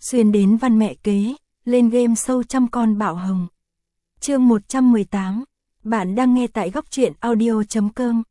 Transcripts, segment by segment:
Xuyên đến văn mẹ kế, lên game show trăm con bạo hồng. Chương 118. Bạn đang nghe tại góc truyện audio.com.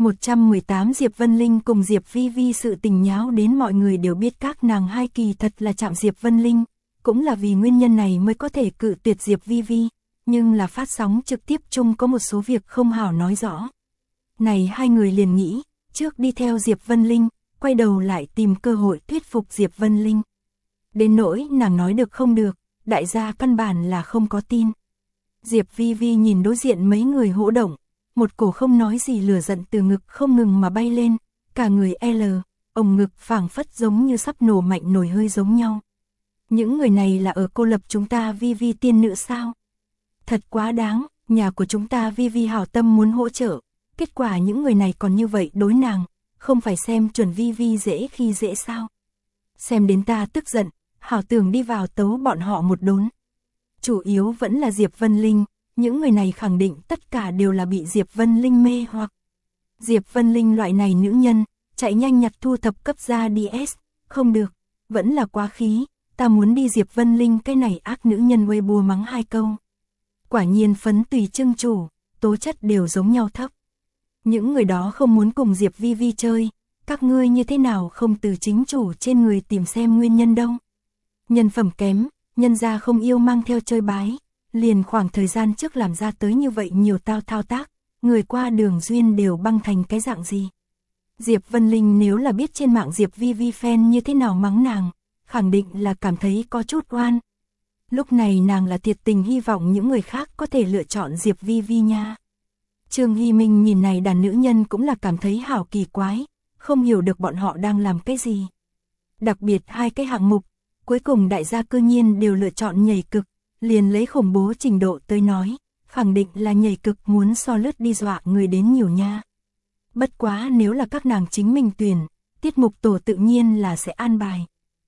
118 Diệp Vân Linh cùng Diệp Vi Vi sự tình nháo đến mọi người đều biết các nàng hai kỳ thật là chạm Diệp Vân Linh, cũng là vì nguyên nhân này mới có thể cự tuyệt Diệp Vi Vi, nhưng là phát sóng trực tiếp chung có một số việc không hảo nói rõ. Này hai người liền nghĩ, trước đi theo Diệp Vân Linh, quay đầu lại tìm cơ hội thuyết phục Diệp Vân Linh. Đến nỗi nàng nói được không được, đại gia căn bản là không có tin. Diệp Vi Vi nhìn đối diện mấy người hỗ động, một cổ không nói gì lửa giận từ ngực không ngừng mà bay lên, cả người ồng ngực phảng phất giống như sắp nổ mạnh nổi hơi giống nhau. Những người này là ở cô lập chúng ta Vi Vi tiên nữ sao? Thật quá đáng, nhà của chúng ta Vi Vi hảo tâm muốn hỗ trợ, kết quả những người này còn như vậy đối nàng, không phải xem chuẩn Vi Vi dễ khi dễ sao? Xem đến ta tức giận, hảo tưởng đi vào tấu bọn họ một đốn. Chủ yếu vẫn là Diệp Vân Linh, những người này khẳng định tất cả đều là bị Diệp Vân Linh mê hoặc. Diệp Vân Linh loại này nữ nhân, chạy nhanh nhặt thu thập cấp ra DS, không được, vẫn là quá khí, ta muốn đi Diệp Vân Linh cái này ác nữ nhân Weibo mắng hai câu. Quả nhiên phấn tùy trưng chủ, tố chất đều giống nhau thấp. Những người đó không muốn cùng Diệp Vi Vi chơi, các ngươi như thế nào không từ chính chủ trên người tìm xem nguyên nhân đâu. Nhân phẩm kém, nhân gia không yêu mang theo chơi bái, liền khoảng thời gian trước làm ra tới như vậy nhiều thao tác, người qua đường duyên đều băng thành cái dạng gì. Diệp Vân Linh nếu là biết trên mạng Diệp Vi Vi fan như thế nào mắng nàng, khẳng định là cảm thấy có chút oan. Lúc này nàng là thiệt tình hy vọng những người khác có thể lựa chọn Diệp Vi Vi nha. Trương Hy Minh nhìn này đàn nữ nhân cũng là cảm thấy hảo kỳ quái, không hiểu được bọn họ đang làm cái gì. Đặc biệt hai cái hạng mục, cuối cùng đại gia cư nhiên đều lựa chọn nhảy cực, liền lấy khủng bố trình độ tới nói, khẳng định là nhảy cực muốn so lướt đi dọa người đến nhiều nha. Bất quá nếu là các nàng chính mình tuyển, tiết mục tổ tự nhiên là sẽ an bài.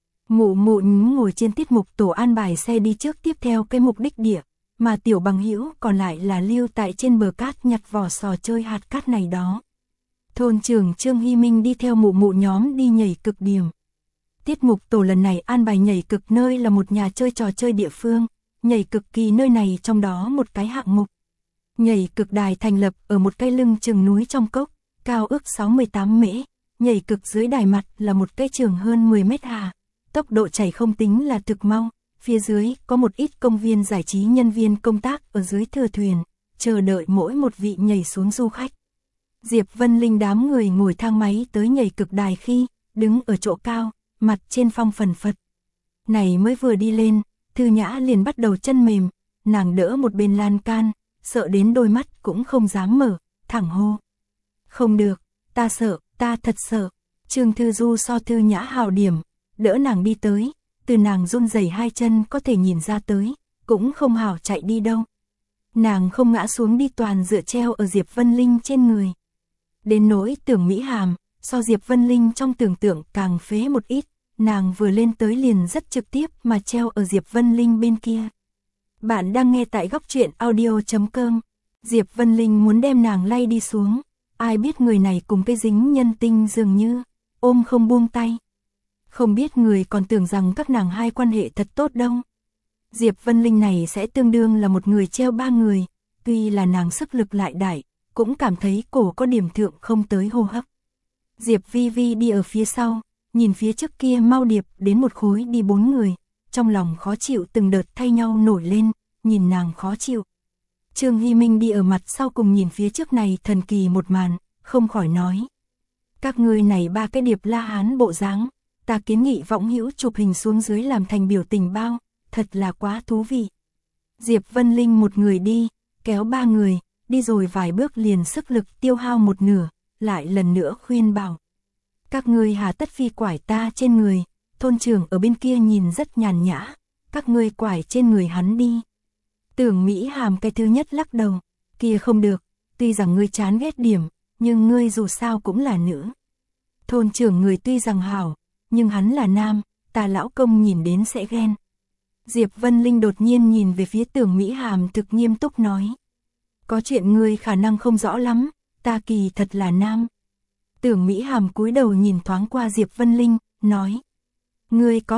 Mụ mụ ngồi trên tiết mục tổ an bài xe đi trước tiếp theo cái mục đích địa, mà tiểu bằng hữu còn lại là lưu tại trên bờ cát nhặt vỏ sò chơi hạt cát này đó. Thôn trưởng Trương Hy Minh đi theo mụ mụ nhóm đi nhảy cực điểm. Tiết mục tổ lần này an bài nhảy cực nơi là một nhà chơi trò chơi địa phương, nhảy cực kỳ nơi này trong đó một cái hạng mục. Nhảy cực đài thành lập ở một cái lưng chừng núi trong cốc, cao ước 68 mễ, nhảy cực dưới đài mặt là một cái trường hơn 10 mét hà, tốc độ chảy không tính là thực mau, phía dưới có một ít công viên giải trí nhân viên công tác ở dưới thừa thuyền, chờ đợi mỗi một vị nhảy xuống du khách. Diệp Vân Linh đám người ngồi thang máy tới nhảy cực đài khi, đứng ở chỗ cao, mặt trên phong phần phật. Này mới vừa đi lên, Thư Nhã liền bắt đầu chân mềm, nàng đỡ một bên lan can, sợ đến đôi mắt cũng không dám mở, thẳng hô. Không được, ta sợ, ta thật sợ. Trương Thư Du so Thư Nhã hào điểm, đỡ nàng đi tới, từ nàng run rẩy hai chân có thể nhìn ra tới, cũng không hảo chạy đi đâu. Nàng không ngã xuống đi toàn dựa treo ở Diệp Vân Linh trên người. Đến nỗi Tưởng Mỹ Hàm, so Diệp Vân Linh trong tưởng tượng càng phế một ít, nàng vừa lên tới liền rất trực tiếp mà treo ở Diệp Vân Linh bên kia. Bạn đang nghe tại góc truyện audio.com. Diệp Vân Linh muốn đem nàng lay đi xuống, ai biết người này cùng cái dính nhân tinh dường như, ôm không buông tay. Không biết người còn tưởng rằng các nàng hai quan hệ thật tốt đâu. Diệp Vân Linh này sẽ tương đương là một người treo ba người, tuy là nàng sức lực lại đại, cũng cảm thấy cổ có điểm thượng không tới hô hấp. Diệp Vi Vi đi ở phía sau, nhìn phía trước kia mau điệp đến một khối đi bốn người, trong lòng khó chịu từng đợt thay nhau nổi lên, nhìn nàng khó chịu. Trương Hy Minh đi ở mặt sau cùng nhìn phía trước này thần kỳ một màn, không khỏi nói. Các ngươi này ba cái điệp La Hán bộ dáng, ta kiến nghị võng hữu chụp hình xuống dưới làm thành biểu tình bao, thật là quá thú vị. Diệp Vân Linh một người đi, kéo ba người, đi rồi vài bước liền sức lực tiêu hao một nửa, lại lần nữa khuyên bảo. Các ngươi hà tất phi quải ta trên người, thôn trưởng ở bên kia nhìn rất nhàn nhã, các ngươi quải trên người hắn đi. Tưởng Mỹ Hàm cái thứ nhất lắc đầu, kia không được, tuy rằng ngươi chán ghét điểm, nhưng ngươi dù sao cũng là nữ. Thôn trưởng người tuy rằng hảo, nhưng hắn là nam, ta lão công nhìn đến sẽ ghen. Diệp Vân Linh đột nhiên nhìn về phía Tưởng Mỹ Hàm thực nghiêm túc nói. Có chuyện ngươi khả năng không rõ lắm, ta kỳ thật là nam. Tưởng Mỹ Hàm cúi đầu nhìn thoáng qua Diệp Vân Linh, nói. Ngươi có ngực,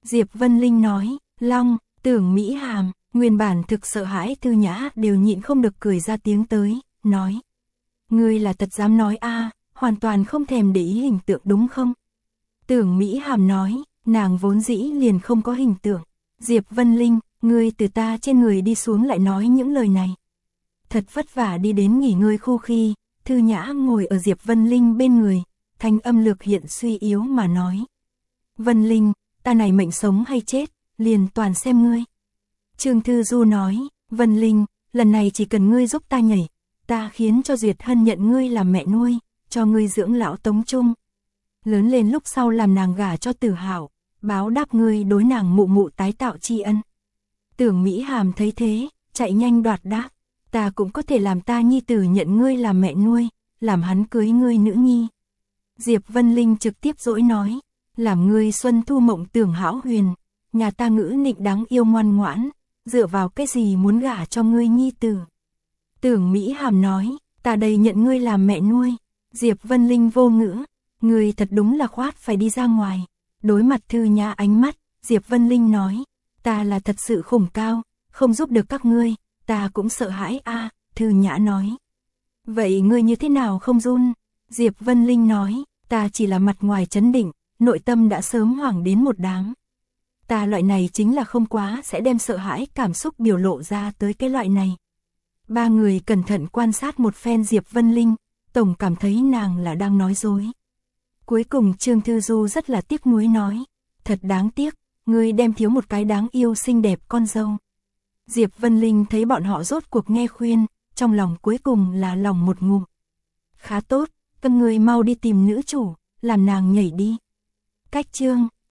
Diệp Vân Linh nói, Long, Tưởng Mỹ Hàm, nguyên bản thực sợ hãi Thư Nhã đều nhịn không được cười ra tiếng tới, nói. Ngươi là thật dám nói hoàn toàn không thèm để ý hình tượng đúng không? Tưởng Mỹ Hàm nói, nàng vốn dĩ liền không có hình tượng. Diệp Vân Linh, ngươi từ ta trên người đi xuống lại nói những lời này. Thật vất vả đi đến nghỉ ngơi khu khi, Thư Nhã ngồi ở Diệp Vân Linh bên người, thanh âm lược hiện suy yếu mà nói. Vân Linh, ta này mệnh sống hay chết, liền toàn xem ngươi. Trương Thư Du nói, Vân Linh, lần này chỉ cần ngươi giúp ta nhảy, ta khiến cho Duyệt Hân nhận ngươi làm mẹ nuôi, cho ngươi dưỡng lão Tống Trung. Lớn lên lúc sau làm nàng gả cho Tử Hạo, báo đáp ngươi đối nàng mụ mụ tái tạo tri ân. Tưởng Mỹ Hàm thấy thế, chạy nhanh đoạt đáp, ta cũng có thể làm ta nhi tử nhận ngươi làm mẹ nuôi, làm hắn cưới ngươi nữ nhi. Diệp Vân Linh trực tiếp dỗi nói, làm ngươi xuân thu mộng tưởng hão huyền, nhà ta ngữ nịnh đáng yêu ngoan ngoãn, dựa vào cái gì muốn gả cho ngươi nhi tử. Tưởng Mỹ Hàm nói, ta đây nhận ngươi làm mẹ nuôi. Diệp Vân Linh vô ngữ, ngươi thật đúng là khoát phải đi ra ngoài. Đối mặt Thư Nhã ánh mắt, Diệp Vân Linh nói, ta là thật sự khủng cao, không giúp được các ngươi, ta cũng sợ hãi Thư Nhã nói. Vậy ngươi như thế nào không run? Diệp Vân Linh nói, ta chỉ là mặt ngoài trấn định, nội tâm đã sớm hoảng đến một đám. Ta loại này chính là không quá sẽ đem sợ hãi cảm xúc biểu lộ ra tới cái loại này. Ba người cẩn thận quan sát một phen Diệp Vân Linh, tổng cảm thấy nàng là đang nói dối. Cuối cùng Trương Thư Du rất là tiếc nuối nói, thật đáng tiếc, ngươi đem thiếu một cái đáng yêu xinh đẹp con dâu. Diệp Vân Linh thấy bọn họ rốt cuộc nghe khuyên, trong lòng cuối cùng là lòng một ngụm. Khá tốt, các ngươi mau đi tìm nữ chủ, làm nàng nhảy đi. Cách chương